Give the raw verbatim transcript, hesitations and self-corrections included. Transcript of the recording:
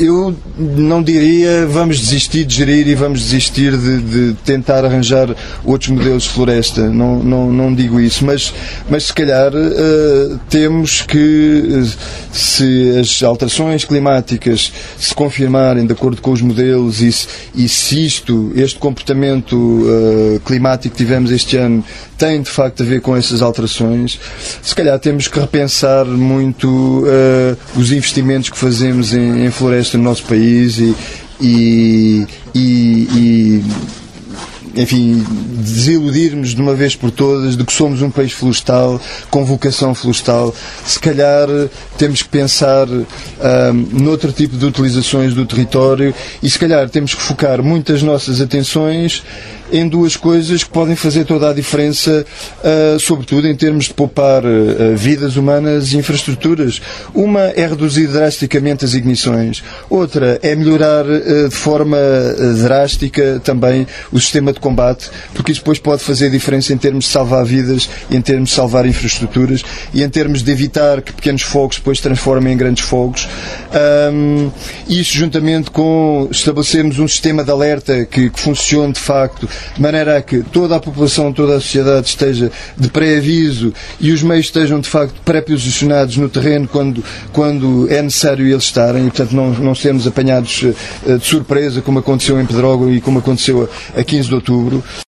eu não diria vamos desistir de gerir e vamos desistir de, de tentar arranjar outros modelos de floresta, não, não, não digo isso, mas, mas se calhar uh, temos que, se as alterações climáticas se confirmarem de acordo com os modelos e se, e se isto, este comportamento uh, climático que tivemos este ano tem de facto a ver com essas alterações, se calhar temos que repensar muito uh, os investimentos que fazemos em, em floresta no nosso país e, e, e, e enfim, desiludirmos de uma vez por todas de que somos um país florestal, com vocação florestal. Se calhar temos que pensar um, noutro tipo de utilizações do território e se calhar temos que focar muitas nossas atenções em duas coisas que podem fazer toda a diferença, uh, sobretudo em termos de poupar uh, vidas humanas e infraestruturas. Uma é reduzir drasticamente as ignições, outra é melhorar uh, de forma uh, drástica também o sistema de combate, porque isso depois pode fazer diferença em termos de salvar vidas, em termos de salvar infraestruturas e em termos de evitar que pequenos fogos depois se transformem em grandes fogos. Um, isso juntamente com estabelecermos um sistema de alerta que, que funcione de facto, de maneira a que toda a população, toda a sociedade esteja de pré-aviso e os meios estejam de facto pré-posicionados no terreno quando, quando é necessário eles estarem e, portanto, não, não sermos apanhados uh, de surpresa, como aconteceu em Pedrógão e como aconteceu a, a quinze de outubro.